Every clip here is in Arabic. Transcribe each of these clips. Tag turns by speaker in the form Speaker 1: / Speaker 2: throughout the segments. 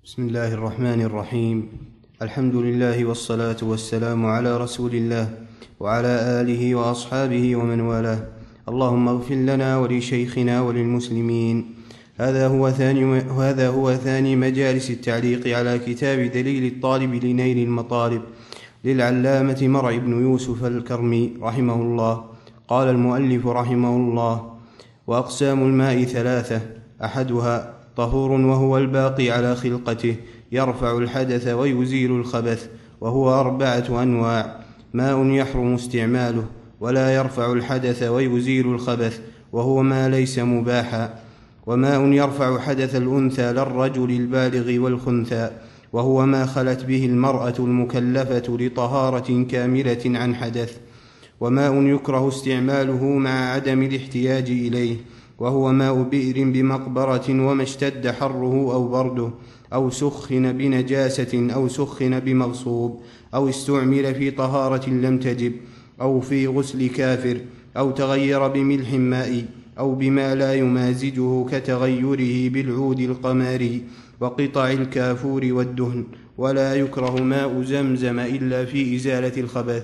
Speaker 1: بسم الله الرحمن الرحيم. الحمد لله والصلاة والسلام على رسول الله وعلى آله وأصحابه ومن والاه. اللهم اغفر لنا ولشيخنا وللمسلمين. هذا هو ثاني مجالس التعليق على كتاب دليل الطالب لنيل المطالب للعلامة مرع بن يوسف الكرمي رحمه الله. قال المؤلف رحمه الله: وأقسام الماء ثلاثة: أحدها طهور وهو الباقي على خلقته يرفع الحدث ويزيل الخبث، وهو 4 أنواع: ماء يحرم استعماله ولا يرفع الحدث ويزيل الخبث وهو ما ليس مباحا، وماء يرفع حدث الأنثى للرجل البالغ والخنثى وهو ما خلت به المرأة المكلفة لطهارة كاملة عن حدث، وماء يكره استعماله مع عدم الاحتياج إليه وهو ماء بئر بمقبرة وما اشتد حره أو برده أو سخن بنجاسة أو سخن بمغصوب أو استعمل في طهارة لم تجب أو في غسل كافر أو تغير بملح ماء أو بما لا يمازجه كتغيره بالعود القماري وقطع الكافور والدهن. ولا يكره ماء زمزم إلا في إزالة الخبث.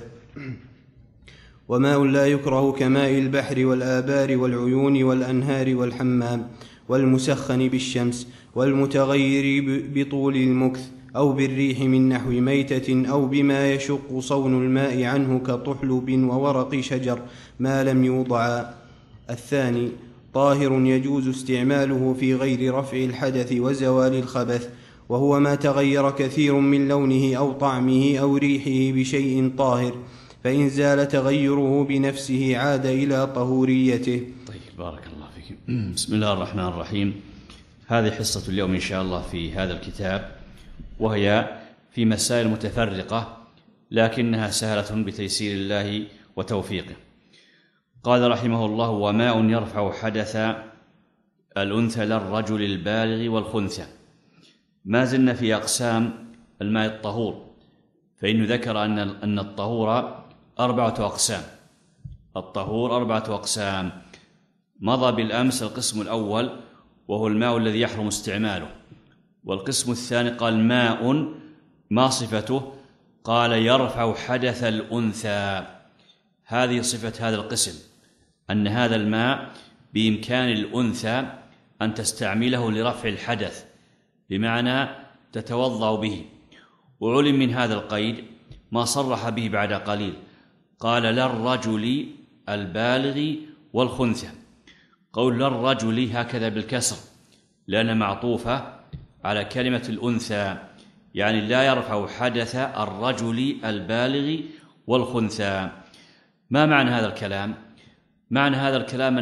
Speaker 1: وماء لا يكره كماء البحر والآبار والعيون والأنهار والحمام والمسخن بالشمس والمتغير بطول المكث أو بالريح من نحو ميتة أو بما يشق صون الماء عنه كطحلب وورق شجر ما لم يوضع. الثاني طاهر يجوز استعماله في غير رفع الحدث وزوال الخبث، وهو ما تغير كثير من لونه أو طعمه أو ريحه بشيء طاهر، فإن زال تغيره بنفسه عاد إلى طهوريته.
Speaker 2: طيب، بارك الله فيك. بسم الله الرحمن الرحيم. هذه حصة اليوم إن شاء الله في هذا الكتاب، وهي في مسائل متفرقة لكنها سهلة بتيسير الله وتوفيقه. قال رحمه الله: وماء يرفع حدث الأنثى للرجل البالغ والخنثى. ما زلنا في أقسام الماء الطهور، فإنه ذكر أن الطهور 4 أقسام. الطهور 4 أقسام. مضى بالأمس القسم الأول وهو الماء الذي يحرم استعماله، والقسم الثاني قال ماء ما صفته؟ قال يرفع حدث الأنثى. هذه صفة هذا القسم، أن هذا الماء بإمكان الأنثى أن تستعمله لرفع الحدث، بمعنى تتوضأ به. وعلم من هذا القيد ما صرح به بعد قليل، قال للرجل البالغ والخنثى. قول للرجل هكذا بالكسر لأنها معطوفة على كلمة الأنثى، يعني لا يرفع حدث الرجل البالغ والخنثى. ما معنى هذا الكلام؟ معنى هذا الكلام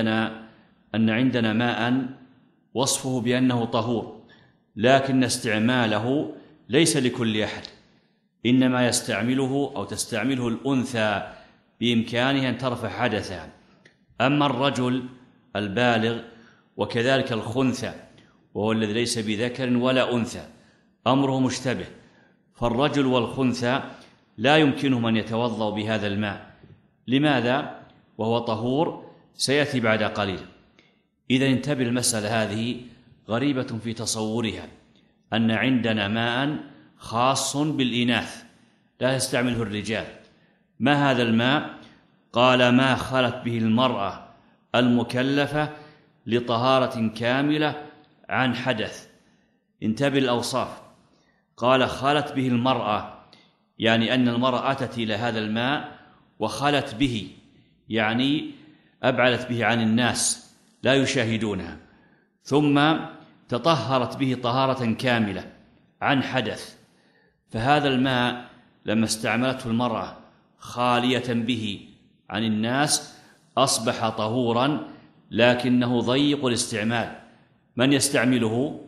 Speaker 2: أن عندنا ماء وصفه بأنه طهور، لكن استعماله ليس لكل أحد، إنما يستعمله أو تستعمله الأنثى بإمكانها أن ترفع حدثا. أما الرجل البالغ وكذلك الخنثى وهو الذي ليس بذكر ولا أنثى أمره مشتبه، فالرجل والخنثى لا يمكنهم أن يتوضأوا بهذا الماء. لماذا؟ وهو طهور، سيأتي بعد قليل. إذا انتبه، المسألة هذه غريبة في تصورها، أن عندنا ماء خاص بالإناث لا يستعمله الرجال. ما هذا الماء؟ قال ما خلت به المرأة المكلفة لطهارة كاملة عن حدث. انتبه الأوصاف، قال خلت به المرأة، يعني أن المرأة أتت إلى هذا الماء وخلت به، يعني أبعدت به عن الناس لا يشاهدونها، ثم تطهرت به طهارة كاملة عن حدث. فهذا الماء لما استعملته المرأة خالية به عن الناس أصبح طهورا، لكنه ضيق الاستعمال. من يستعمله؟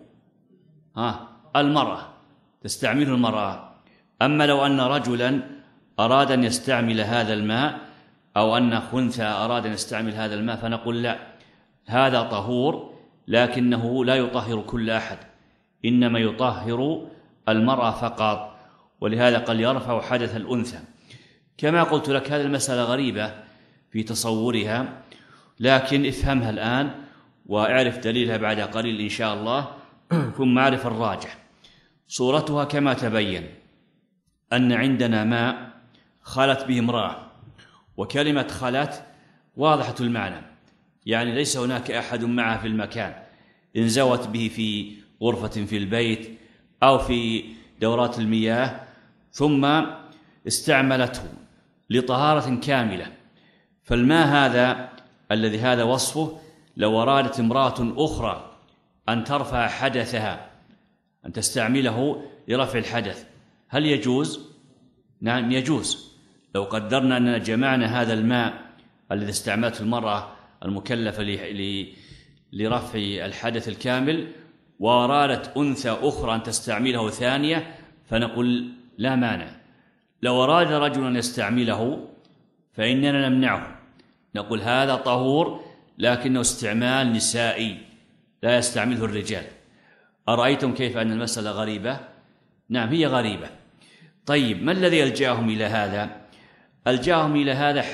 Speaker 2: المرأة، تستعمله المرأة. أما لو أن رجلا أراد أن يستعمل هذا الماء أو أن خنثى أراد أن يستعمل هذا الماء فنقول لا، هذا طهور لكنه لا يطهر كل أحد، إنما يطهر المرأة فقط. ولهذا قال يرفع حدث الأنثى. كما قلت لك، هذه المسألة غريبة في تصورها، لكن افهمها الآن واعرف دليلها بعد قليل إن شاء الله، ثم اعرف الراجح. صورتها كما تبين أن عندنا ماء خلت به امرأة، وكلمة خلت واضحة المعنى، يعني ليس هناك أحد معها في المكان، انزوت به في غرفة في البيت أو في دورات المياه ثم استعملته لطهارة كاملة. فالماء هذا الذي هذا وصفه، لو أرادت امرأة أخرى أن ترفع حدثها، أن تستعمله لرفع الحدث، هل يجوز؟ نعم يجوز. لو قدرنا أننا جمعنا هذا الماء الذي استعملته المرأة المكلفة لرفع الحدث الكامل وأرادت أنثى أخرى أن تستعمله ثانية، فنقول لا مانع. لو أراد رجل أن يستعمله فإننا نمنعه، نقول هذا طهور لكنه استعمال نسائي لا يستعمله الرجال. أرأيتم كيف أن المسألة غريبة؟ نعم هي غريبة. طيب ما الذي ألجأهم إلى هذا؟ ألجأهم إلى هذا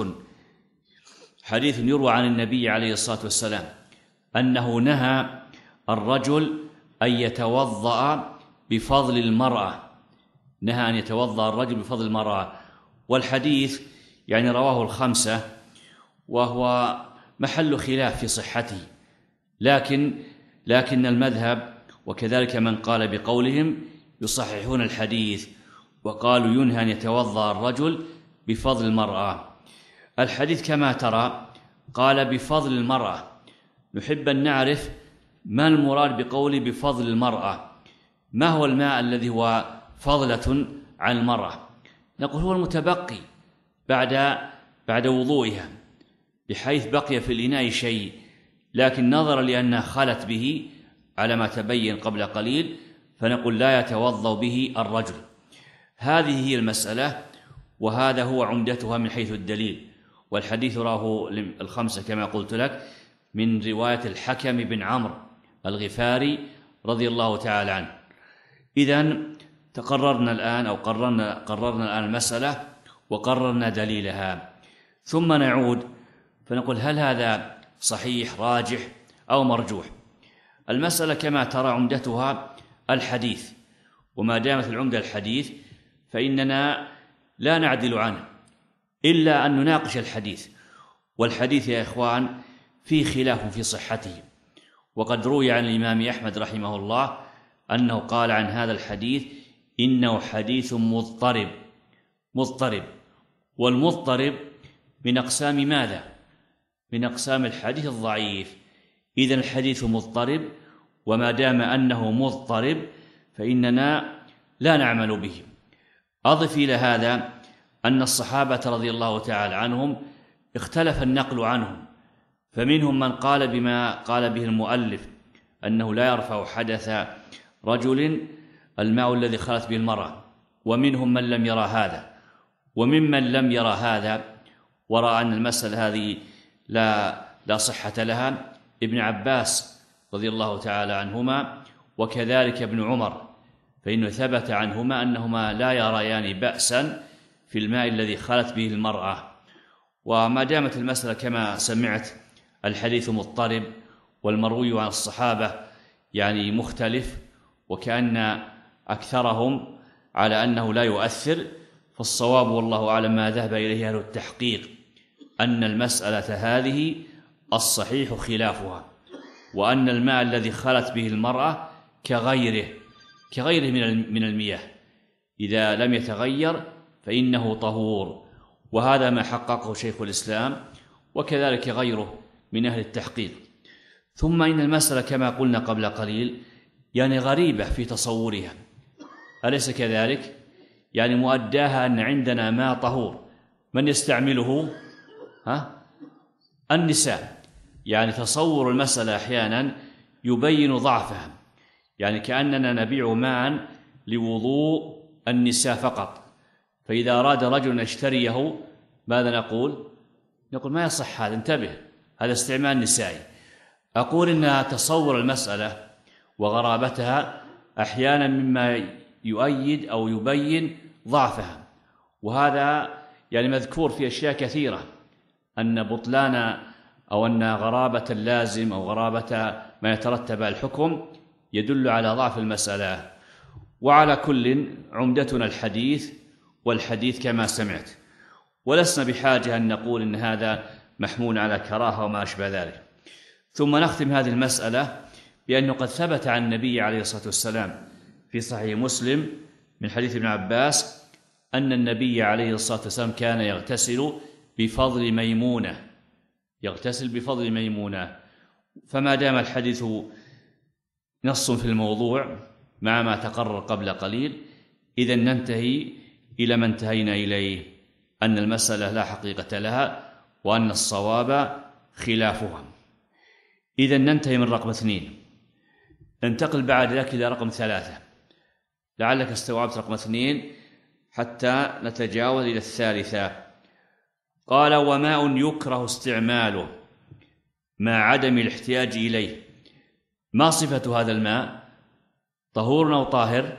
Speaker 2: حديث يروى عن النبي عليه الصلاة والسلام أنه نهى الرجل أن يتوضأ بفضل المرأة، نهى أن يتوضأ الرجل بفضل المرأة. والحديث يعني رواه الخمسة، وهو محل خلاف في صحته، لكن المذهب وكذلك من قال بقولهم يصححون الحديث وقالوا ينهى أن يتوضأ الرجل بفضل المرأة. الحديث كما ترى قال بفضل المرأة، نحب أن نعرف ما المراد بقول بفضل المرأة، ما هو الماء الذي هو فضلة عن المرأة؟ نقول هو المتبقي بعد وضوئها، بحيث بقي في الإناء شيء، لكن نظرا لأنها خلت به على ما تبين قبل قليل فنقول لا يتوضأ به الرجل. هذه هي المسألة، وهذا هو عمدتها من حيث الدليل. والحديث راه الخمسة كما قلت لك من رواية الحكم بن عمرو الغفاري رضي الله تعالى عنه. إذن تقررنا الآن أو قررنا الآن المسألة وقررنا دليلها، ثم نعود فنقول هل هذا صحيح راجح أو مرجوح؟ المسألة كما ترى عمدتها الحديث، وما دامت العمدة الحديث فإننا لا نعدل عنه إلا أن نناقش الحديث. والحديث يا إخوان فيه خلاف في صحته، وقد روي عن الإمام أحمد رحمه الله أنه قال عن هذا الحديث إنه حديث مضطرب. والمضطرب من أقسام ماذا؟ من أقسام الحديث الضعيف. إذن الحديث مضطرب، وما دام أنه مضطرب فإننا لا نعمل به. أضف إلى هذا أن الصحابة رضي الله تعالى عنهم اختلف النقل عنهم، فمنهم من قال بما قال به المؤلف أنه لا يرفع حدث رجل الماء الذي خلت به المرأة، ومنهم من لم يرى هذا، وممن لم يرى هذا ورأى أن المسألة هذه لا صحة لها ابن عباس رضي الله تعالى عنهما، وكذلك ابن عمر، فإنه ثبت عنهما أنهما لا يريان بأسا في الماء الذي خلت به المرأة. وما دامت المسألة كما سمعت الحديث مضطرب والمروي عن الصحابة يعني مختلف، وكأن أكثرهم على أنه لا يؤثر، فالصواب والله أعلم ما ذهب إليه أهل التحقيق أن المسألة هذه الصحيح خلافها، وأن الماء الذي خلت به المرأة كغيره من المياه إذا لم يتغير فإنه طهور، وهذا ما حققه شيخ الإسلام وكذلك غيره من أهل التحقيق. ثم إن المسألة كما قلنا قبل قليل يعني غريبة في تصورها، أليس كذلك؟ يعني مؤداها أن عندنا ماء طهور، من يستعمله؟ النساء. يعني تصور المسألة أحيانا يبين ضعفها، يعني كأننا نبيع ماء لوضوء النساء فقط، فإذا أراد رجل أن يشتريه ماذا نقول؟ نقول ما يصح هذا، انتبه، هذا استعمال نسائي. أقول إن تصور المسألة وغرابتها أحيانا مما يؤيد أو يبين ضعفها، وهذا يعني مذكور في أشياء كثيرة، أن بطلان أو أن غرابة اللازم أو غرابة ما يترتب على الحكم يدل على ضعف المسألة. وعلى كل عمدتنا الحديث، والحديث كما سمعت، ولسنا بحاجة أن نقول إن هذا محمول على كراهة وما أشبه ذلك. ثم نختم هذه المسألة بأنه قد ثبت عن النبي عليه الصلاة والسلام في صحيح مسلم من حديث ابن عباس أن النبي عليه الصلاة والسلام كان يغتسل بفضل ميمونة، يغتسل بفضل ميمونة. فما دام الحديث نص في الموضوع مع ما تقرر قبل قليل، إذن ننتهي إلى ما انتهينا إليه، أن المسألة لا حقيقة لها وأن الصواب خلافها. إذن ننتهي من رقم 2، ننتقل بعد ذلك إلى رقم 3. لعلك استوعبت رقم 2 حتى نتجاوز إلى 3. قال: وماء يكره استعماله مع عدم الاحتياج إليه. ما صفة هذا الماء؟ طهور أو طاهر؟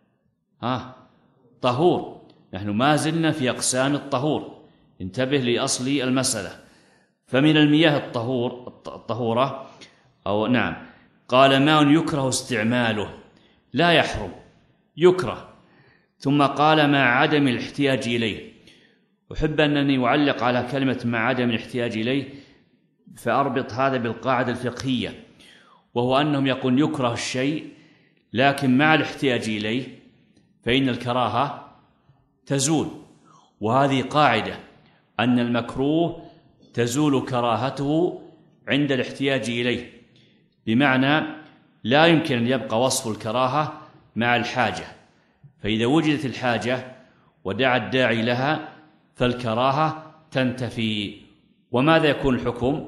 Speaker 2: طهور. نحن ما زلنا في أقسام الطهور، انتبه لأصل المسألة. فمن المياه الطهورة أو نعم، قال: ماء يكره استعماله، لا يحرم، يكره. ثم قال: مع عدم الاحتياج إليه. أحب أنني أعلق على كلمة مع عدم الاحتياج إليه، فأربط هذا بالقاعدة الفقهية، وهو أنهم يقول يكره الشيء لكن مع الاحتياج إليه فإن الكراهة تزول. وهذه قاعدة، أن المكروه تزول كراهته عند الاحتياج إليه، بمعنى لا يمكن أن يبقى وصف الكراهة مع الحاجة، فإذا وجدت الحاجة ودعا الداعي لها فالكراهة تنتفي. وماذا يكون الحكم؟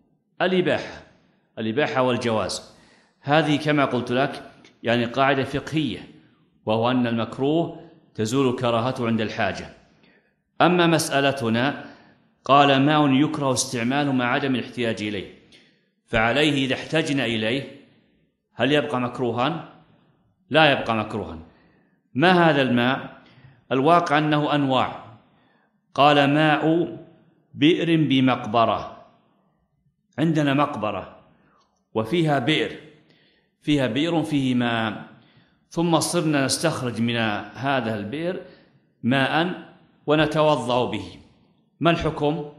Speaker 2: الإباحة والجواز. هذه كما قلت لك يعني قاعدة فقهية، وهو أن المكروه تزول كراهته عند الحاجة. أما مسألتنا، قال: ماء يكره استعماله مع عدم الاحتياج إليه، فعليه إذا احتجنا إليه هل يبقى مكروها؟ لا يبقى مكروها. ما هذا الماء؟ الواقع أنه أنواع. قال: ماء بئر بمقبرة. عندنا مقبرة وفيها بئر، فيها بئر فيه ماء، ثم صرنا نستخرج من هذا البئر ماء ونتوضأ به. ما الحكم؟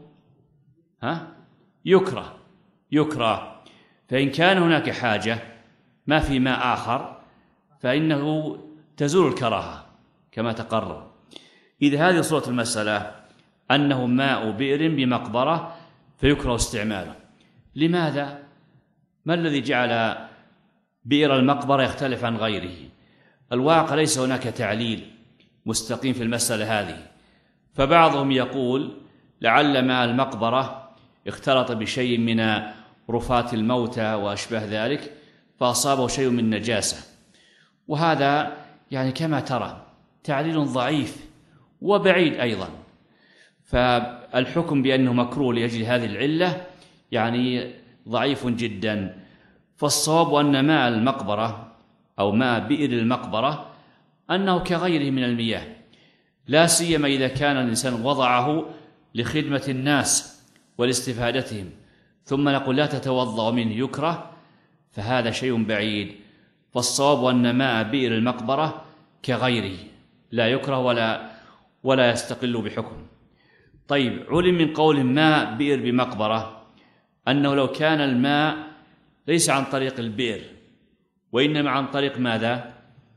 Speaker 2: يكره. فإن كان هناك حاجة ما في ماء آخر فإنه تزول الكراهة كما تقرر. إذا هذه صورة المسألة، أنه ماء بئر بمقبرة فيكره استعماله. لماذا؟ ما الذي جعل بئر المقبرة يختلف عن غيره؟ الواقع ليس هناك تعليل مستقيم في المسألة هذه. فبعضهم يقول لعل ماء المقبرة اختلط بشيء من رفات الموتى وأشبه ذلك فأصابه شيء من نجاسة، وهذا يعني كما ترى تعليل ضعيف وبعيد أيضا. فالحكم بأنه مكروه لأجل هذه العلة يعني ضعيف جدا. فالصواب أن ماء المقبرة أو ماء بئر المقبرة أنه كغيره من المياه، لا سيما إذا كان الإنسان وضعه لخدمة الناس ولاستفادتهم، ثم نقول لا تتوضأ منه يكره، فهذا شيء بعيد. فالصواب أن ماء بئر المقبرة كغيره لا يكره ولا يستقل بحكم. طيب، علم من قول ماء بئر بمقبرة أنه لو كان الماء ليس عن طريق البئر وإنما عن طريق ماذا؟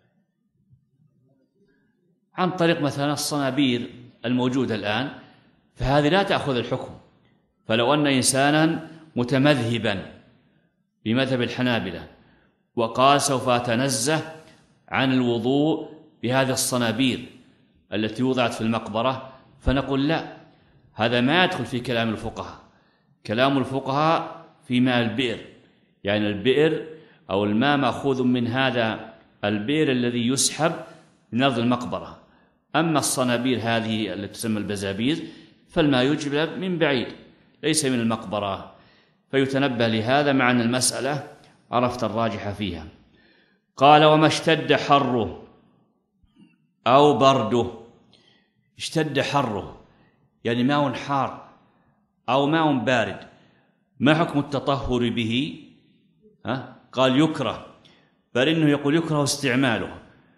Speaker 2: عن طريق مثلا الصنابير الموجودة الآن، فهذه لا تأخذ الحكم. فلو أن إنسانا متمذهبا بمذهب الحنابلة وقال سوف أتنزه عن الوضوء بهذه الصنابير التي وضعت في المقبرة، فنقول لا، هذا ما يدخل في كلام الفقهاء. كلام الفقهاء في ماء البئر، يعني البئر أو الماء مأخوذ من هذا البئر الذي يسحب من أرض المقبرة. أما الصنابير هذه التي تسمى البزابير فالماء يجلب من بعيد ليس من المقبرة. فيتنبه لهذا مع أن المسألة عرفت الراجح فيها. قال: وما اشتد حره أو برده. اشتد حره يعني ماء حار أو ماء بارد، ما حكم التطهر به؟ قال يكره، بل إنه يقول يكره استعماله.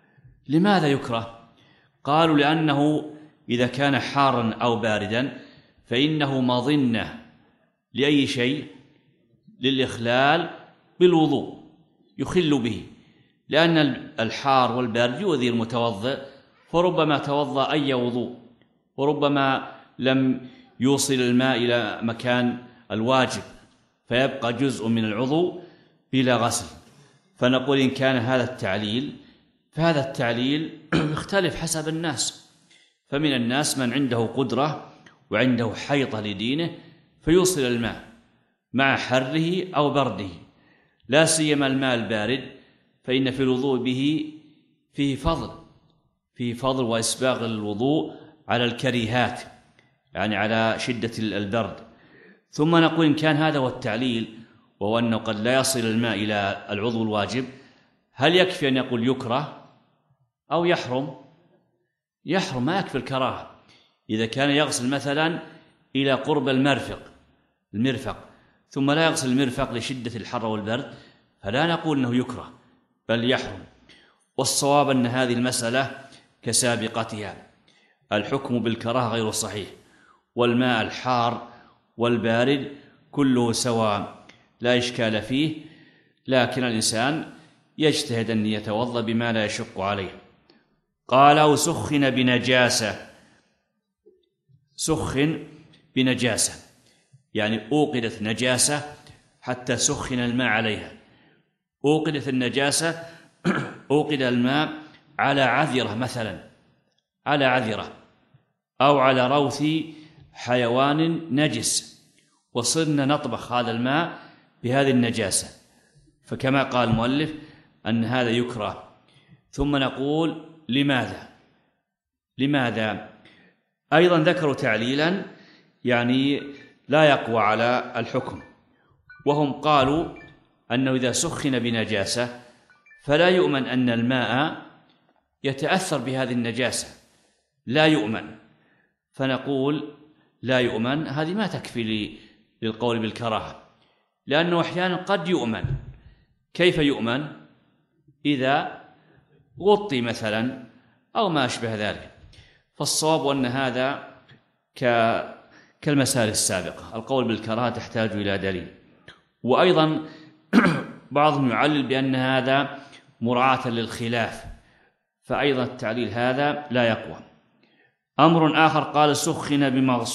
Speaker 2: لماذا يكره؟ قالوا لأنه إذا كان حارا أو باردا فإنه مظنة لأي شيء؟ للإخلال بالوضوء، يخل به، لأن الحار والبارد يؤذي المتوضئ، فربما توضأ أي وضوء، وربما لم يوصل الماء إلى مكان الواجب فيبقى جزء من العضو بلا غسل. فنقول إن كان هذا التعليل فهذا التعليل يختلف حسب الناس، فمن الناس من عنده قدرة وعنده حيطة لدينه فيوصل الماء مع حره أو برده، لا سيما الماء البارد فإن في الوضوء به فيه فضل وإسباغ الوضوء على الكريهات، يعني على شدة البرد. ثم نقول إن كان هذا هو التعليل، وهو أنه قد لا يصل الماء إلى العضو الواجب، هل يكفي أن يقول يكره أو يحرم؟ يحرم، ما يكفي الكراهة. إذا كان يغسل مثلا إلى قرب المرفق ثم لا يغسل المرفق لشدة الحر والبرد فلا نقول أنه يكره بل يحرم. والصواب أن هذه المسألة كسابقتها، الحكم بالكراهة غير صحيح، والماء الحار والبارد كله سواء لا إشكال فيه، لكن الإنسان يجتهد أن يتوضأ بما لا يشق عليه. قال أو سخن بنجاسة، يعني أوقدت نجاسة حتى سخن الماء عليها. أوقدت النجاسة أوقد الماء على عذرة مثلا، على عذرة أو على روث حيوان نجس، وصرنا نطبخ هذا الماء بهذه النجاسة، فكما قال المؤلف أن هذا يكره. ثم نقول لماذا؟ أيضا ذكروا تعليلا يعني لا يقوى على الحكم، وهم قالوا أنه إذا سخن بنجاسة فلا يؤمن أن الماء يتأثر بهذه النجاسة، لا يؤمن. فنقول لا يؤمن هذه ما تكفي للقول بالكراهة، لأنه أحيانا قد يؤمن. كيف يؤمن؟ إذا غطي مثلا أو ما أشبه ذلك. فالصواب أن هذا كالمسائل السابقة، القول بالكراهة تحتاج إلى دليل. وأيضا بعضهم يعلل بأن هذا مراعاة للخلاف، فأيضا التعليل هذا لا يقوى. أمر آخر قال سخن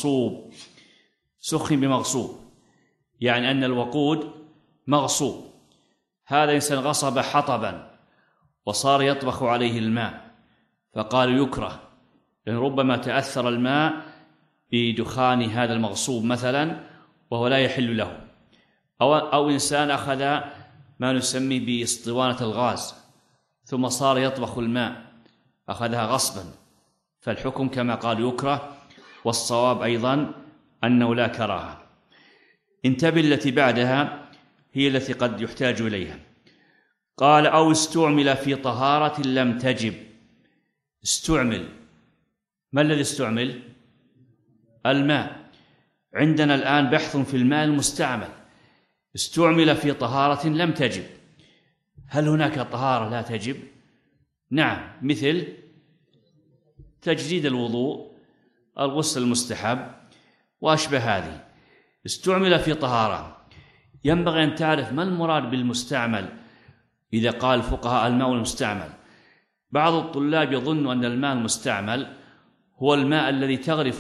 Speaker 2: بمغصوب، يعني أن الوقود مغصوب، هذا إنسان غصب حطبا وصار يطبخ عليه الماء، فقال يكره، لأن ربما تأثر الماء بدخان هذا المغصوب مثلا وهو لا يحل له. أو إنسان أخذ ما نسمي باسطوانة الغاز ثم صار يطبخ الماء، أخذها غصبا، فالحكم كما قال يكره. والصواب أيضا أنه لا كراهة. انتبه التي بعدها هي التي قد يحتاج إليها. قال أو استعمل في طهارة لم تجب. استعمل، ما الذي استعمل؟ الماء. عندنا الآن بحث في الماء المستعمل. استعمل في طهارة لم تجب، هل هناك طهارة لا تجب؟ نعم، مثل تجديد الوضوء، الغسل المستحب وأشبه هذه. استعمل في طهارة. ينبغي أن تعرف ما المراد بالمستعمل. إذا قال الفقهاء الماء المستعمل، بعض الطلاب يظن أن الماء المستعمل هو الماء الذي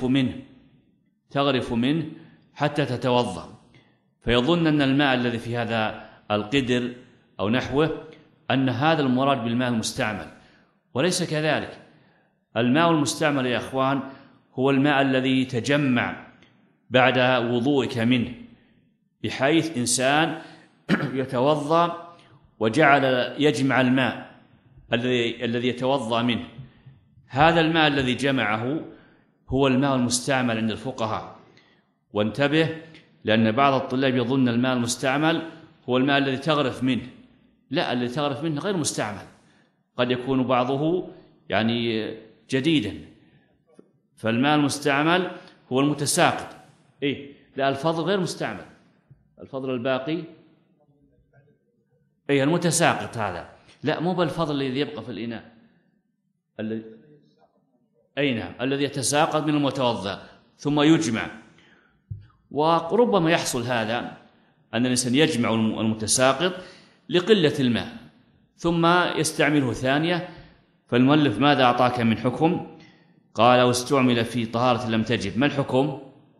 Speaker 2: تغرف منه حتى تتوضأ، فيظن أن الماء الذي في هذا القدر أو نحوه أن هذا المراد بالماء المستعمل، وليس كذلك. الماء المستعمل يا أخوان هو الماء الذي تجمع بعد وضوئك منه، بحيث إنسان يتوضأ وجعل يجمع الماء الذي يتوضأ منه، هذا الماء الذي جمعه هو الماء المستعمل عند الفقهاء. وانتبه، لأن بعض الطلاب يظن الماء المستعمل هو الماء الذي تغرف منه. لا، الذي تغرف منه غير مستعمل، قد يكون بعضه يعني جديدا. فالماء المستعمل هو المتساقط. لا، الفضل غير مستعمل، الفضل الباقي المتساقط هذا. لا، مو بالفضل الذي يبقى في الإناء، أي نعم، الذي يتساقط من المتوضأ ثم يجمع. وربما يحصل هذا أن الإنسان يجمع المتساقط لقلة الماء ثم يستعمله ثانية. فالمؤلف ماذا أعطاك من حكم؟ قال واستعمل في طهارة لم تجب. ما الحكم؟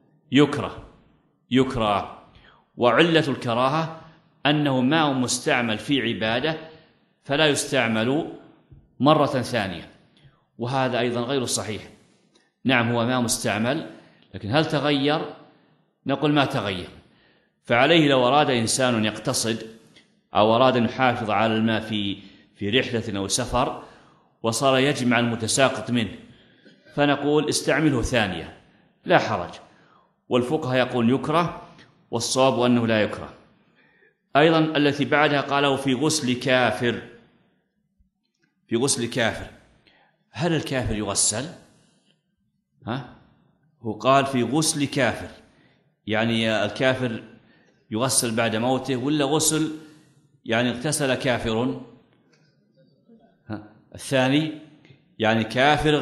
Speaker 2: يكره. وعلة الكراهة أنه ماء مستعمل في عبادة فلا يستعمل مرة ثانية، وهذا أيضا غير صحيح. نعم هو ماء مستعمل، لكن هل تغير؟ نقول ما تغير. فعليه لو أراد إنسان يقتصد أو أراد أن يحافظ على الماء في رحلة أو سفر وصار يجمع المتساقط منه، فنقول استعمله ثانية لا حرج. والفقهاء يقول يكره، والصواب أنه لا يكره. أيضا التي بعدها قالوا في غسل كافر. هل الكافر يغسل؟ هو قال في غسل كافر، يعني الكافر يغسل بعد موته ولا غسل يعني اغتسل كافر؟ الثاني يعني كافر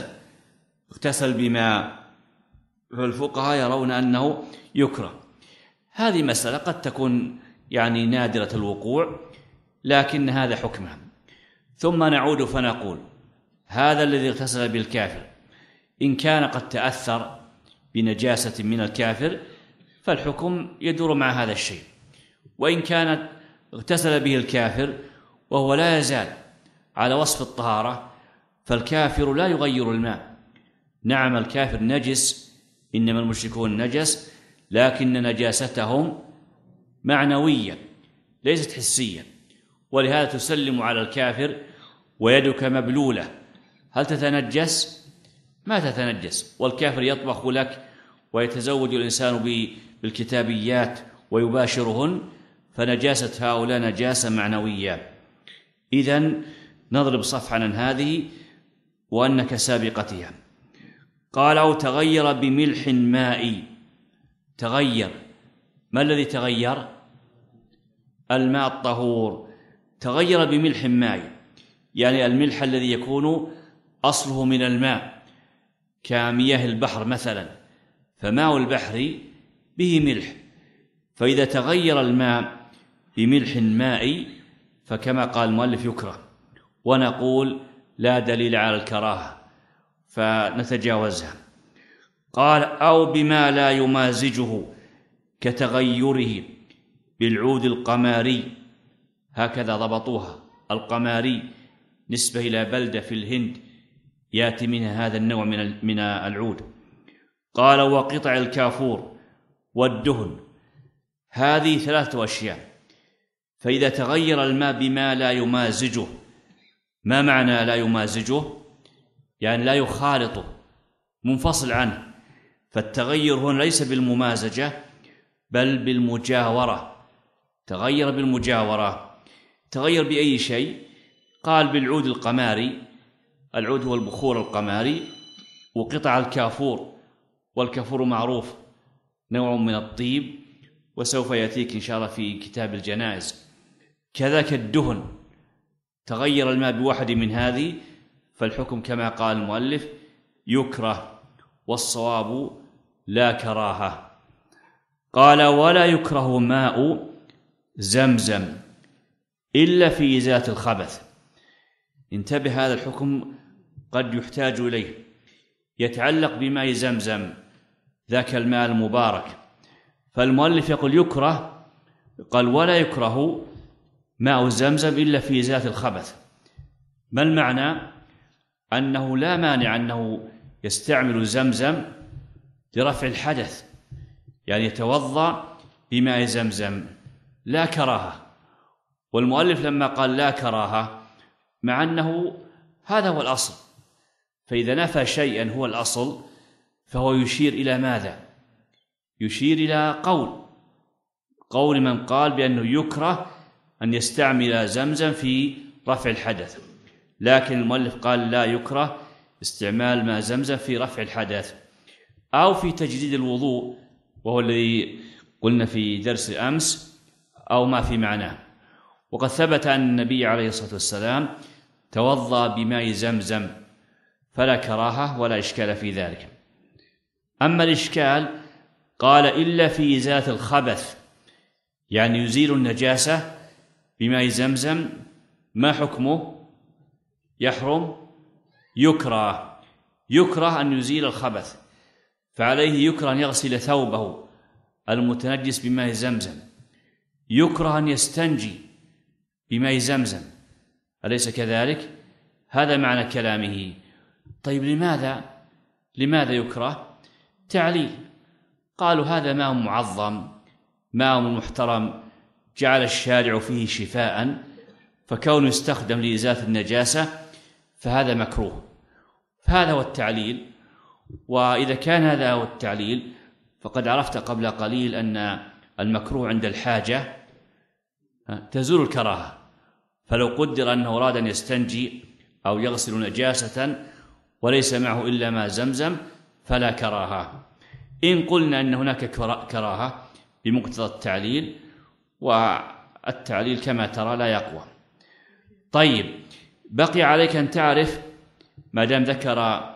Speaker 2: اغتسل بماء. فالفقهاء يرون أنه يكره. هذه مسألة قد تكون يعني نادرة الوقوع، لكن هذا حكمها. ثم نعود فنقول هذا الذي اغتسل بالكافر إن كان قد تأثر بنجاسة من الكافر فالحكم يدور مع هذا الشيء، وإن كانت اغتسل به الكافر وهو لا يزال على وصف الطهارة فالكافر لا يغير الماء. نعم الكافر نجس، إنما المشركون نجس، لكن نجاستهم معنوية ليست حسية، ولهذا تسلم على الكافر ويدك مبلولة، هل تتنجس؟ ما تتنجس. والكافر يطبخ لك ويتزوج الإنسان بالكتابيات ويباشرهن، فنجاسة هؤلاء نجاسة معنوية. إذن نضرب صفحا عن هذه وأنك سابقتها. قال أو تغير بملح مائي. تغير، ما الذي تغير؟ الماء الطهور تغير بملح مائي، يعني الملح الذي يكون أصله من الماء كمياه البحر مثلا، فماء البحر به ملح، فإذا تغير الماء بملح مائي فكما قال المؤلف يكره، ونقول لا دليل على الكراهة فنتجاوزها. قال أو بما لا يمازجه كتغيره بالعود القماري، هكذا ضبطوها، القماري نسبة إلى بلدة في الهند يأتي منها هذا النوع من العود. قال وقطع الكافور والدهن، هذه 3 أشياء. فإذا تغير الماء بما لا يمازجه، ما معنى لا يمازجه؟ يعني لا يخالطه، منفصل عنه. فالتغير هنا ليس بالممازجة بل بالمجاورة، تغير بالمجاورة. تغير بأي شيء؟ قال بالعود القماري، العود هو البخور القماري، وقطع الكافور، والكافور معروف نوع من الطيب وسوف يأتيك إن شاء الله في كتاب الجنائز. كذلك الدهن، تغير الماء بواحد من هذه فالحكم كما قال المؤلف يكره، والصواب لا كراهة. قال ولا يكره ماء زمزم إلا في إزالة الخبث. انتبه، هذا الحكم قد يحتاج إليه، يتعلق بماء زمزم ذاك الماء المبارك. فالمؤلف يقول يكره، قال ولا يكره ماء زمزم إلا في إزالة الخبث. ما المعنى؟ أنه لا مانع أنه يستعمل زمزم لرفع الحدث، يعني يتوضأ بماء زمزم، لا كراهة. والمؤلف لما قال لا كراهة مع أنه هذا هو الأصل، فإذا نفى شيئا هو الأصل فهو يشير إلى ماذا؟ يشير إلى قول من قال بأنه يكره أن يستعمل زمزم في رفع الحدث، لكن المؤلف قال لا يكره استعمال ماء زمزم في رفع الحدث أو في تجديد الوضوء، وهو الذي قلنا في درس أمس، أو ما في معناه. وقد ثبت أن النبي عليه الصلاة والسلام توضأ بماء زمزم فلا كراهة ولا إشكال في ذلك. أما الإشكال قال إلا في إزالة الخبث، يعني يزيل النجاسة بماء زمزم، ما حكمه؟ يحرم؟ يكره أن يزيل الخبث، فعليه يكره أن يغسل ثوبه المتنجس بماء زمزم، يكره أن يستنجي بماء زمزم، أليس كذلك؟ هذا معنى كلامه. طيب لماذا يكره؟ تعليل، قالوا هذا ماء معظم، ماء محترم، جعل الشارع فيه شفاء، فكونه يستخدم لإزالة النجاسة فهذا مكروه. فهذا هو التعليل. وإذا كان هذا هو التعليل فقد عرفت قبل قليل أن المكروه عند الحاجة تزول الكراهة. فلو قدر أنه أراد أن يستنجي أو يغسل نجاسة وليس معه إلا ماء زمزم فلا كراهة. إن قلنا أن هناك كراهة بمقتضى التعليل، والتعليل كما ترى لا يقوى. طيب، بقي عليك أن تعرف، ما دام ذكر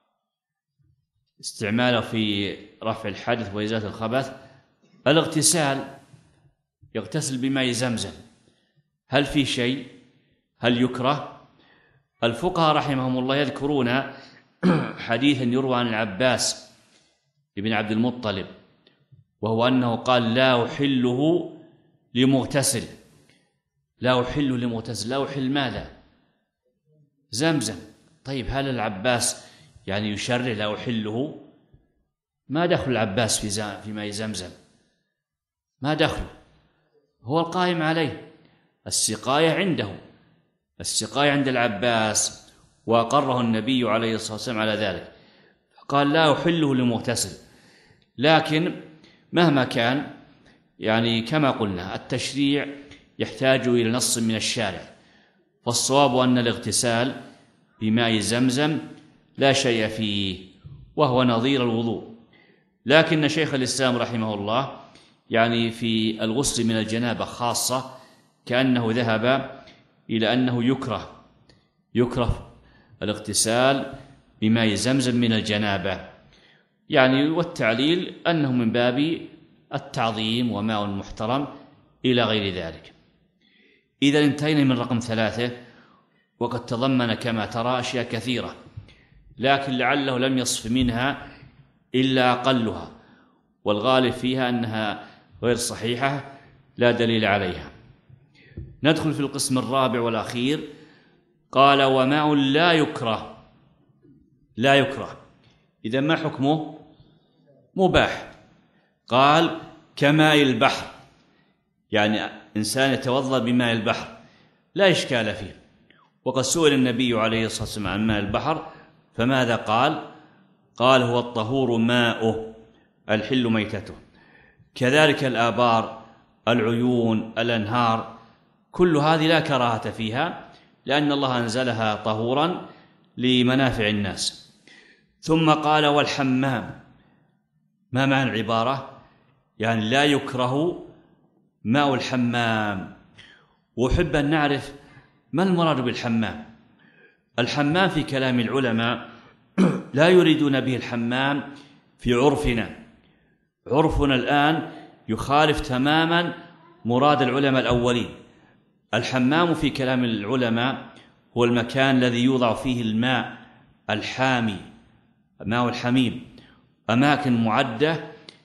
Speaker 2: استعماله في رفع الحدث وإزالة الخبث، الاغتسال، يغتسل بماء زمزم، هل في شيء؟ هل يكره؟ الفقهاء رحمهم الله يذكرون حديثا يروى عن العباس ابن عبد المطلب، وهو أنه قال لا أحله لمغتسل. لا أحل ماذا؟ زمزم. طيب، هل العباس يعني يشرع لا أحله؟ ما دخل العباس في ماء زمزم؟ ما دخل، هو القائم عليه، السقاية عنده، السقاية عند العباس، وأقره النبي عليه الصلاة والسلام على ذلك، قال لا أحله لمغتسل. لكن مهما كان، يعني كما قلنا التشريع يحتاج إلى نص من الشارع، فالصواب أن الاغتسال بماء زمزم لا شيء فيه، وهو نظير الوضوء. لكن شيخ الإسلام رحمه الله يعني في الغسل من الجنابة خاصة كأنه ذهب إلى أنه يكره الاغتسال بماء زمزم من الجنابة، يعني والتعليل أنه من باب التعظيم وماء محترم إلى غير ذلك. إذا انتهينا من رقم 3، وقد تضمن كما ترى أشياء كثيرة، لكن لعله لم يصف منها إلا أقلها، والغالب فيها أنها غير صحيحة لا دليل عليها. ندخل في القسم الرابع والأخير، قال وماء لا يكره. إذا ما حكمه؟ مباح. قال كماء البحر، يعني إنسان يتوضأ بماء البحر لا إشكال فيه. وقد سئل النبي عليه الصلاة والسلام عن ماء البحر فماذا قال؟ قال هو الطهور ماؤه الحل ميتته. كذلك الآبار، العيون، الأنهار، كل هذه لا كراهة فيها، لأن الله أنزلها طهورا لمنافع الناس. ثم قال والحمام. ما معنى العبارة؟ يعني لا يكره ماء الحمام. وأحب أن نعرف ما المراد بالحمام. الحمام في كلام العلماء لا يريدون به الحمام في عرفنا الآن يخالف تماما مراد العلماء الأولين. الحمام في كلام العلماء هو المكان الذي يوضع فيه الماء الحامي، ماء الحميم، أماكن معدة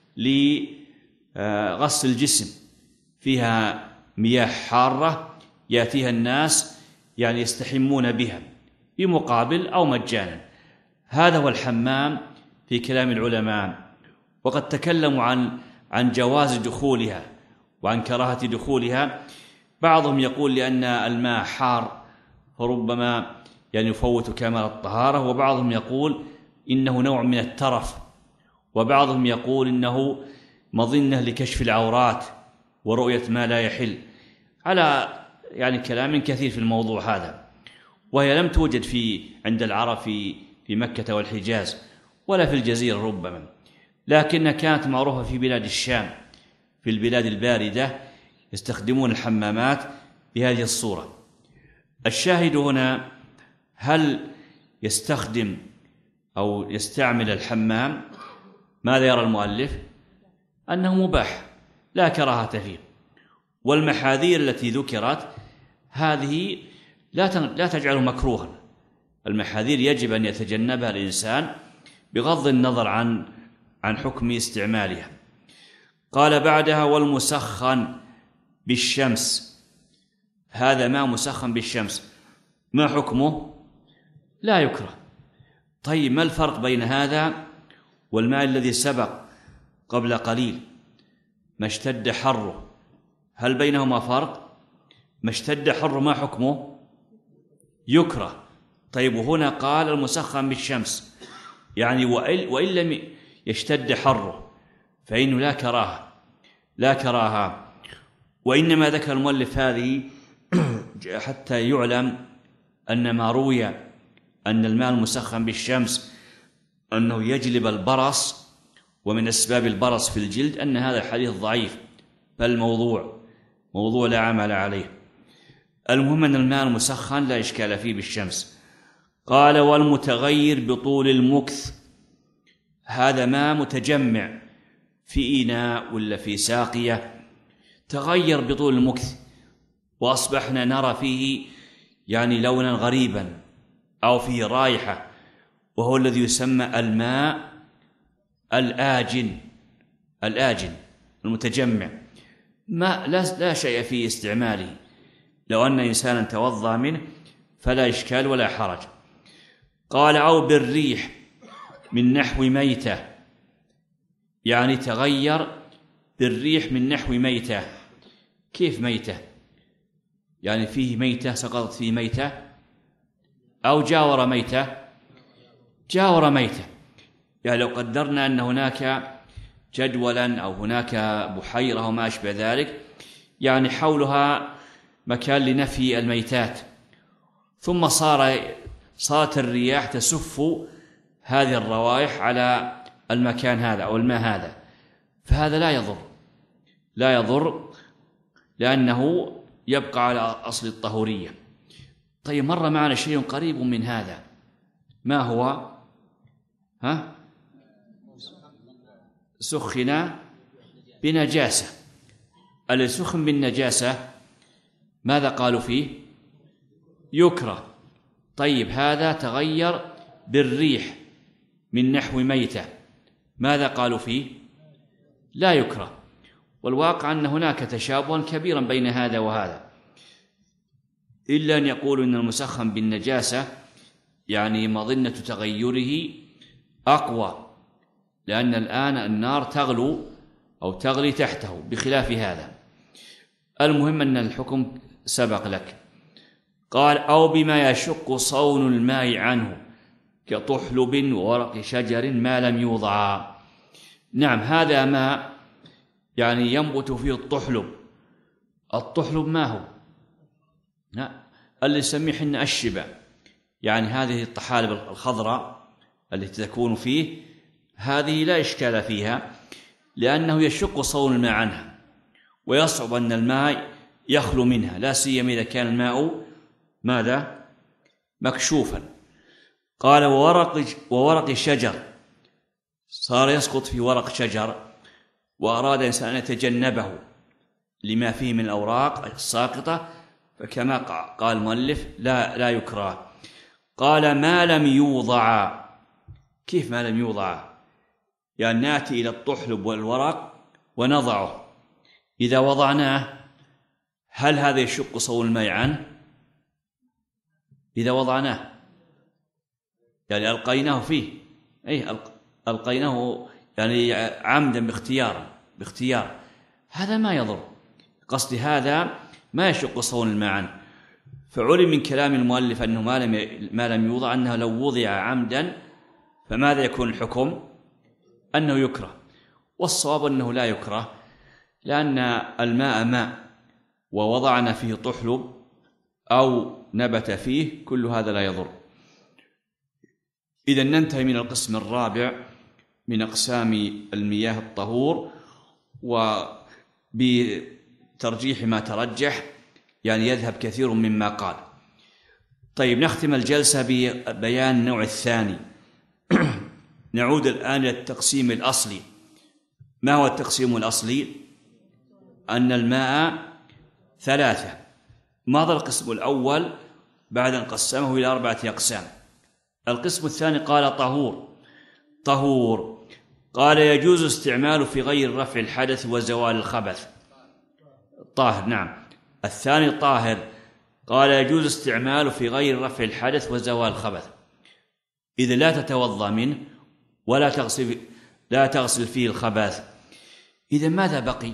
Speaker 2: لغسل الجسم، فيها مياه حارة يأتيها الناس يعني يستحمون بها بمقابل أو مجانا. هذا هو الحمام في كلام العلماء. وقد تكلموا عن جواز دخولها وعن كراهة دخولها. بعضهم يقول لأن الماء حار فربما يعني يفوت كمال الطهارة، وبعضهم يقول إنه نوع من الترف، وبعضهم يقول إنه مظنة لكشف العورات ورؤية ما لا يحل، على يعني كلام كثير في الموضوع هذا. وهي لم توجد عند العرب في مكة والحجاز ولا في الجزيرة ربما، لكنها كانت معروفة في بلاد الشام، في البلاد الباردة يستخدمون الحمامات بهذه الصورة. الشاهد هنا هل يستخدم أو يستعمل الحمام؟ ماذا يرى المؤلف؟ أنه مباح لا كراهة فيه. والمحاذير التي ذكرت هذه لا تجعله مكروها. المحاذير يجب أن يتجنبها الإنسان بغض النظر عن حكم استعمالها. قال بعدها: والمسخن بالشمس. هذا ماء مسخن بالشمس، ما حكمه؟ لا يكره. طيب ما الفرق بين هذا والماء الذي سبق قبل قليل ما اشتد حره؟ هل بينهما فرق؟ ما اشتد حره ما حكمه؟ يكره. طيب وهنا قال المسخن بالشمس، يعني وإن لم يشتد حره فإنه لا كراهة. وإنما ذكر المؤلف هذه حتى يعلم أن ما روي أن الماء المسخن بالشمس أنه يجلب البرص، ومن أسباب البرص في الجلد، أن هذا الحديث ضعيف بل موضوع لا عمل عليه. المهم أن الماء المسخن لا إشكال فيه بالشمس. قال: والمتغير بطول المكث. هذا ماء متجمع في إناء ولا في ساقية، تغير بطول المكث وأصبحنا نرى فيه يعني لونا غريبا أو فيه رائحة، وهو الذي يسمى الماء الآجن المتجمع، ما لا شيء في استعماله. لو أن إنسانا توضأ منه فلا إشكال ولا حرج. قال: أو بالريح من نحو ميتة. يعني تغير بالريح من نحو ميتة. كيف ميتة؟ يعني فيه ميتة، سقطت فيه ميتة، أو جاور ميتة. يعني لو قدرنا أن هناك جدولا أو هناك بحيرة أو ما أشبه ذلك، يعني حولها مكان لنفي الميتات، ثم صارت الرياح تسف هذه الروائح على المكان هذا أو الماء هذا، فهذا لا يضر لأنه يبقى على أصل الطهورية. طيب مر معنا شيء قريب من هذا، ما هو؟ سخن بنجاسة. الذي سخن بالنجاسة ماذا قالوا فيه؟ يكره. طيب هذا تغير بالريح من نحو ميتة، ماذا قالوا فيه؟ لا يكره. والواقع أن هناك تشابها كبيرا بين هذا وهذا، إلا أن يقولوا أن المسخن بالنجاسة يعني مظنة تغيره أقوى، لأن الآن النار تغلو أو تغلي تحته بخلاف هذا. المهم أن الحكم سبق لك. قال: أو بما يشق صون الماء عنه كطحلب وورق شجر ما لم يوضع. نعم، هذا ماء يعني ينبت فيه الطحلب. الطحلب ما هو؟ اللي يسميه حنا الشبا، يعني هذه الطحالب الخضراء التي تكون فيه، هذه لا إشكال فيها لأنه يشق صون الماء عنها ويصعب أن الماء يخلو منها، لا سيما إذا كان الماء ماذا؟ مكشوفا. قال: وورق شجر. صار يسقط في ورق شجر وأراد إنسان أن يتجنبه لما فيه من الأوراق الساقطة، فكما قال المؤلف لا يكره. قال: ما لم يوضع. كيف ما لم يوضع؟ يعني نأتي إلى الطحلب والورق ونضعه، إذا وضعناه هل هذا يشق صون الماء عنه؟ إذا وضعناه يعني ألقيناه فيه، ألقيناه يعني عمدا باختيار، هذا ما يضر. قصد هذا ما يشق صون الماء عنه. فعلم من كلام المؤلف أنه ما لم يوضع، أنه لو وضع عمدا فماذا يكون الحكم؟ أنه يكره. والصواب أنه لا يكره، لأن الماء ماء، ووضعنا فيه طحلب أو نبت فيه، كل هذا لا يضر. إذا ننتهي من القسم الرابع من أقسام المياه الطهور، وبترجيح ما ترجح يعني يذهب كثير مما قال. طيب، نختم الجلسة ببيان النوع الثاني. نعود الآن إلى التقسيم الأصلي. ما هو التقسيم الأصلي؟ أن الماء ثلاثة. ماذا القسم الأول بعد أن قسمه إلى 4 أقسام؟ القسم الثاني قال طهور. قال يجوز استعماله في غير رفع الحدث وزوال الخبث. طاهر، نعم. الثاني طاهر، قال يجوز استعماله في غير رفع الحدث وزوال الخبث، إذا لا تتوضأ منه ولا تغسل فيه الخبث. إذا ماذا بقي؟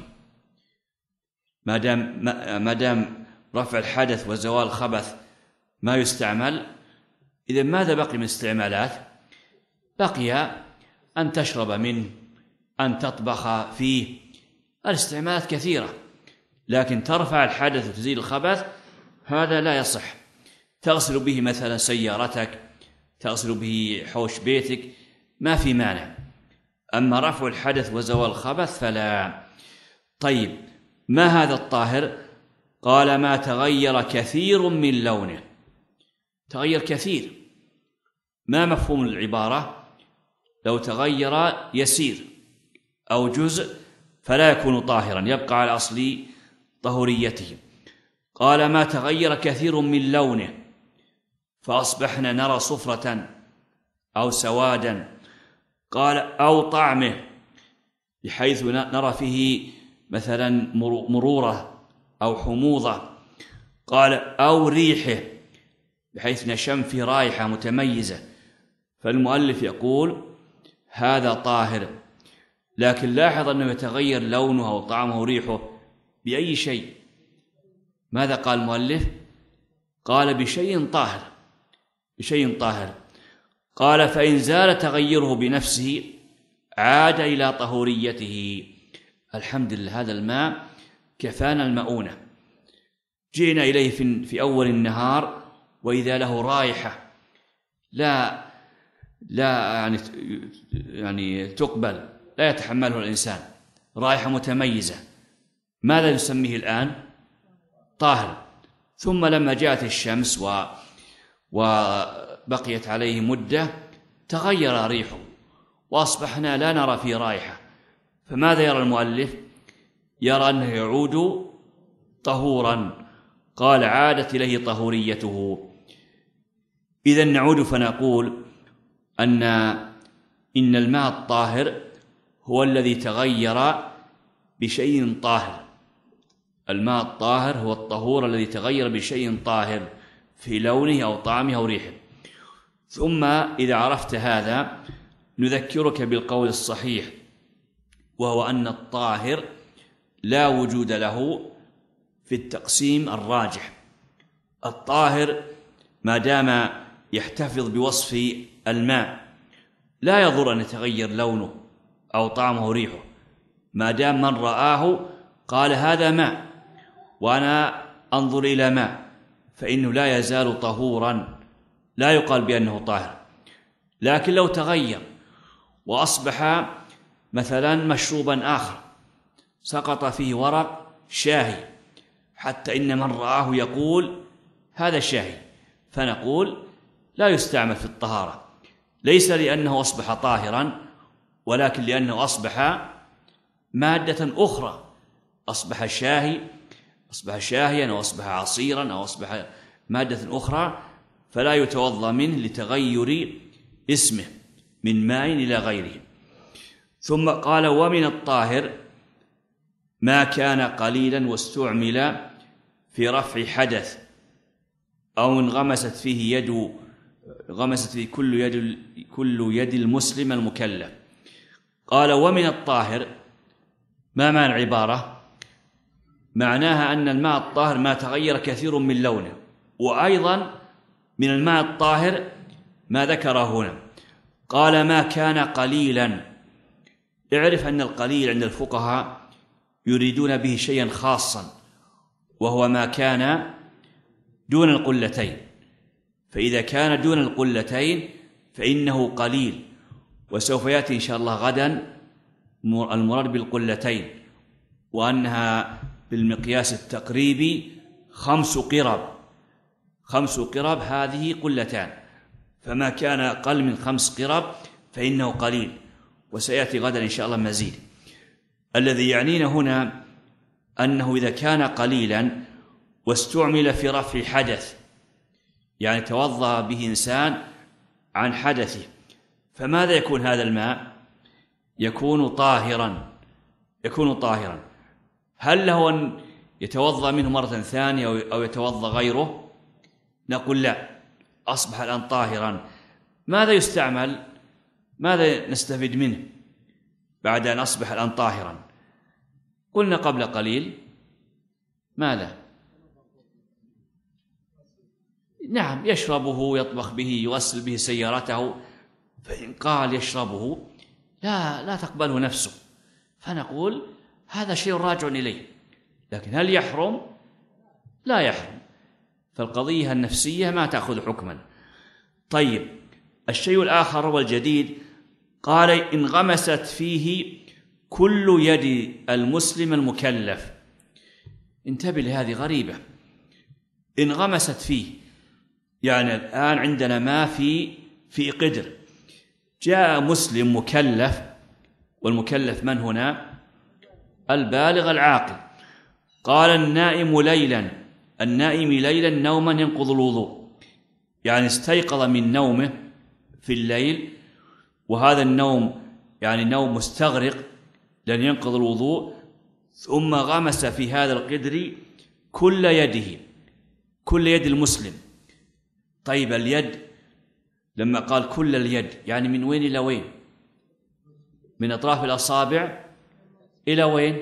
Speaker 2: ما دام رفع الحدث وزوال الخبث ما يستعمل، إذا ماذا بقي من استعمالات؟ بقي أن تشرب منه، أن تطبخ فيه، الاستعمالات كثيرة. لكن ترفع الحدث وتزيل الخبث هذا لا يصح. تغسل به مثلا سيارتك، تغسل به حوش بيتك، ما في مانع. أما رفع الحدث وزوال الخبث فلا. طيب، ما هذا الطاهر؟ قال ما تغير كثير من لونه. تغير كثير، ما مفهوم العبارة؟ لو تغير يسير أو جزء فلا يكون طاهرا، يبقى على أصل طهوريته. قال ما تغير كثير من لونه فأصبحنا نرى صفرة أو سوادا. قال أو طعمه، بحيث نرى فيه مثلا مرورة أو حموضة. قال أو ريحه، بحيث نشم فيه رائحة متميزة. فالمؤلف يقول هذا طاهر، لكن لاحظ أنه يتغير لونه أو طعمه وريحه بأي شيء. ماذا قال المؤلف؟ قال بشيء طاهر. قال فإن زال تغيره بنفسه عاد إلى طهوريته. الحمد لله، هذا الماء كفانا المؤونة. جئنا إليه في أول النهار وإذا له رائحة لا يعني تقبل، لا يتحمله الإنسان، رائحة متميزة. ماذا نسميه الآن؟ طاهر. ثم لما جاءت الشمس وبقيت عليه مدة تغير ريحه وأصبحنا لا نرى فيه رائحة. فماذا يرى المؤلف؟ يرى أنه يعود طهورا. قال عادت إليه طهوريته. إذن نعود فنقول إن الماء الطاهر هو الذي تغير بشيء طاهر. الماء الطاهر هو الطهور الذي تغير بشيء طاهر في لونه أو طعمه أو ريحه. ثم إذا عرفت هذا نذكرك بالقول الصحيح، وهو أن الطاهر لا وجود له في التقسيم الراجح. الطاهر ما دام يحتفظ بوصف الماء لا يضر أن يتغير لونه أو طعمه وريحه، ما دام من رآه قال هذا ماء وأنا أنظر إلى ماء فإنه لا يزال طهورا، لا يقال بأنه طاهر. لكن لو تغير وأصبح مثلا مشروبا آخر، سقط فيه ورق شاهي، حتى إن من رآه يقول هذا شاهي، فنقول لا يستعمل في الطهارة، ليس لأنه أصبح طاهرا، ولكن لأنه أصبح مادة أخرى، أصبح شاهيا أو أصبح عصيرا أو أصبح مادة أخرى، فلا يتوضأ منه لتغير اسمه من ماء إلى غيره. ثم قال ومن الطاهر ما كان قليلا واستعمل في رفع حدث أو انغمست فيه كل يد المسلم المكلف. قال ومن الطاهر، ما معنى العبارة؟ معناها أن الماء الطاهر ما تغير كثير من لونه. وأيضا من الماء الطاهر ما ذكر هنا، قال ما كان قليلا. اعرف أن القليل عند الفقهاء يريدون به شيئا خاصا، وهو ما كان دون القلتين. فإذا كان دون القلتين فإنه قليل، وسوف يأتي إن شاء الله غدا المراد بالقلتين، وأنها بالمقياس التقريبي 5 قرب. 5 قرب هذه قلتان، فما كان أقل من 5 قرب فإنه قليل، وسيأتي غدا إن شاء الله مزيد. الذي يعنينا هنا أنه إذا كان قليلا واستعمل في رفع حدث، يعني توضأ به إنسان عن حدثه، فماذا يكون هذا الماء؟ يكون طاهرا. هل له أن يتوضأ منه مرة ثانية أو يتوضأ غيره؟ نقول لا، أصبح الآن طاهرا. ماذا يستعمل؟ ماذا نستفيد منه بعد أن أصبح الآن طاهرا؟ قلنا قبل قليل ماذا؟ نعم، يشربه، يطبخ به، يغسل به سيارته. فإن قال يشربه لا تقبله نفسه، فنقول هذا شيء راجع إليه. لكن هل يحرم؟ لا يحرم، فالقضية النفسية ما تأخذ حكما. طيب، الشيء الآخر والجديد، قال إن غمست فيه كل يد المسلم المكلف. انتبه لهذه غريبة. إن غمست فيه، يعني الآن عندنا ما في قدر، جاء مسلم مكلف، والمكلف من هنا؟ البالغ العاقل. قال النائم ليلا نوما ينقض الوضوء، يعني استيقظ من نومه في الليل، وهذا النوم يعني نوم مستغرق لن ينقض الوضوء، ثم غمس في هذا القدر كل يد المسلم. طيب، اليد لما قال كل اليد يعني من وين إلى وين؟ من أطراف الأصابع إلى وين؟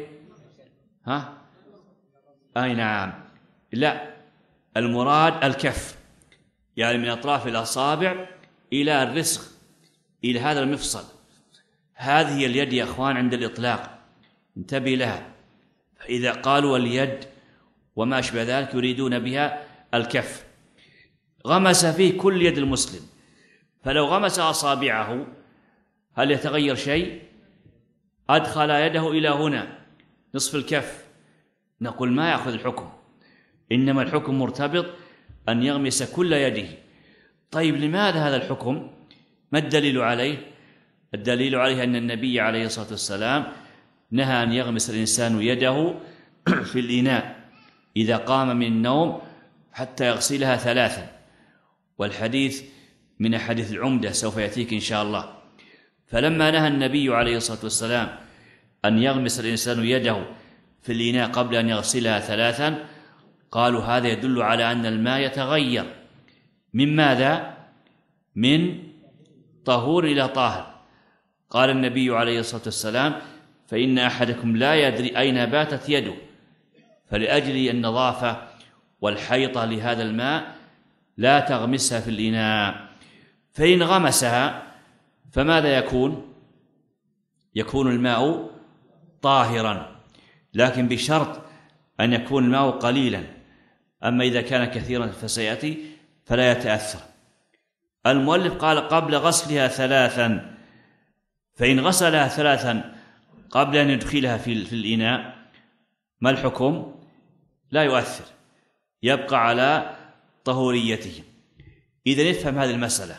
Speaker 2: أي نعم، لا، المراد الكف، يعني من أطراف الأصابع إلى الرسغ، إلى هذا المفصل. هذه هي اليد يا أخوان عند الإطلاق، انتبه لها. فإذا قالوا اليد وما أشبه ذلك يريدون بها الكف. غمس فيه كل يد المسلم، فلو غمس أصابعه هل يتغير شيء؟ أدخل يده إلى هنا نصف الكف، نقول ما يأخذ الحكم، إنما الحكم مرتبط أن يغمس كل يده. طيب، لماذا هذا الحكم؟ ما الدليل عليه؟ الدليل عليه أن النبي عليه الصلاة والسلام نهى أن يغمس الإنسان يده في الإناء إذا قام من النوم حتى يغسلها 3، والحديث من أحاديث العمدة سوف يأتيك إن شاء الله. فلما نهى النبي عليه الصلاة والسلام أن يغمس الإنسان يده في الإناء قبل أن يغسلها 3، قالوا هذا يدل على أن الماء يتغير من ماذا؟ من طهور إلى طاهر. قال النبي عليه الصلاة والسلام فإن أحدكم لا يدري أين باتت يده، فلأجل النظافة والحيطة لهذا الماء لا تغمسها في الإناء. فإن غمسها فماذا يكون؟ يكون الماء طاهرا، لكن بشرط أن يكون الماء قليلا، أما إذا كان كثيرا فسيأتي فلا يتأثر. المؤلف قال قبل غسلها 3، فإن غسلها 3 قبل أن يدخلها في الإناء ما الحكم؟ لا يؤثر، يبقى على طهوريته. إذا نفهم هذه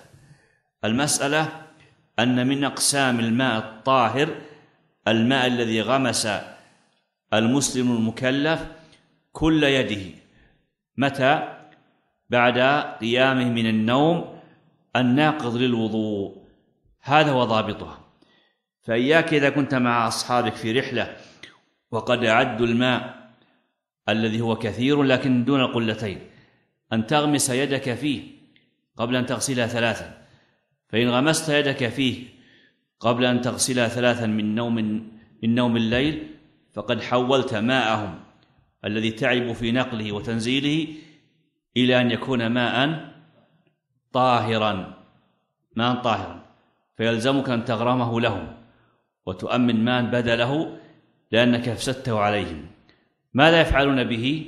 Speaker 2: المسألة أن من أقسام الماء الطاهر الماء الذي غمس المسلم المكلف كل يده. متى؟ بعد قيامه من النوم الناقض للوضوء، هذا هو ضابطها. فإياك إذا كنت مع أصحابك في رحلة وقد أعدوا الماء الذي هو كثير لكن دون القلتين أن تغمس يدك فيه قبل أن تغسلها 3، فإن غمست يدك فيه قبل أن تغسلها 3 من نوم الليل فقد حولت ماءهم الذي تعب في نقله وتنزيله إلى أن يكون ماء طاهرا، فيلزمك أن تغرمه لهم وتؤمن ماء بدله لأنك أفسدته عليهم. ماذا يفعلون به؟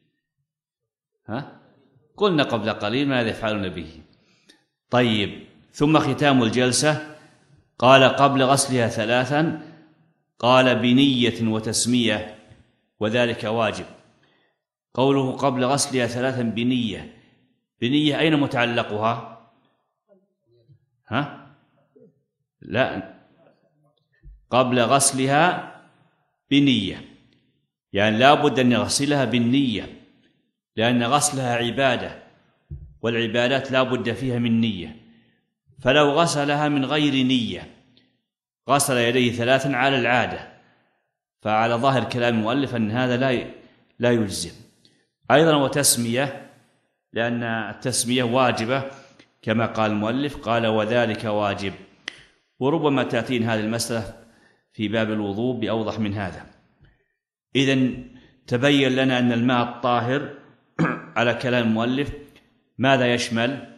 Speaker 2: قلنا قبل قليل ماذا يفعلون به. طيب، ثم ختام الجلسة قال قبل غسلها 3 قال بنية وتسمية وذلك واجب. قوله قبل غسلها 3 بنية، بنية أين متعلقها؟ ها؟ لا، قبل غسلها بنية، يعني لا بد أن يغسلها بالنية، لأن غسلها عبادة، والعبادات لا بد فيها من نية. فلو غسلها من غير نية، غسل يديه 3 على العادة، فعلى ظاهر كلام المؤلف أن هذا لا يجزم. أيضا وتسمية، لأن التسمية واجبة كما قال المؤلف، قال وذلك واجب. وربما تأتين هذه المسألة في باب الوضوء بأوضح من هذا. إذن تبين لنا أن الماء الطاهر على كلام المؤلف ماذا يشمل؟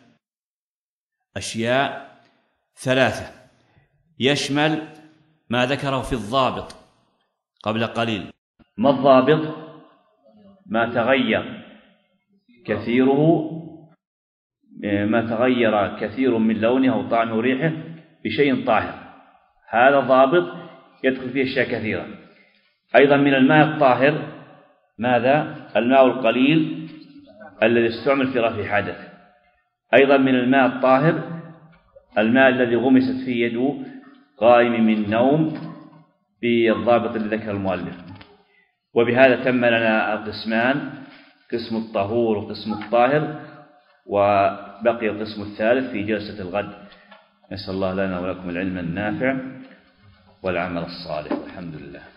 Speaker 2: أشياء 3. يشمل ما ذكره في الضابط قبل قليل. ما الضابط؟ ما تغير كثير من لونه أو طعمه وريحه بشيء طاهر، هذا ضابط يدخل فيه أشياء كثيرة. أيضا من الماء الطاهر ماذا؟ الماء القليل الذي استعمل في رفع حدث. أيضا من الماء الطاهر الماء الذي غمست فيه يده قائم من نوم بالضابط الذي ذكر المؤلف. وبهذا تم لنا القسمان، قسم الطهور وقسم الطاهر، وبقي القسم الثالث في جلسة الغد. نسأل الله لنا ولكم العلم النافع والعمل الصالح، والحمد لله.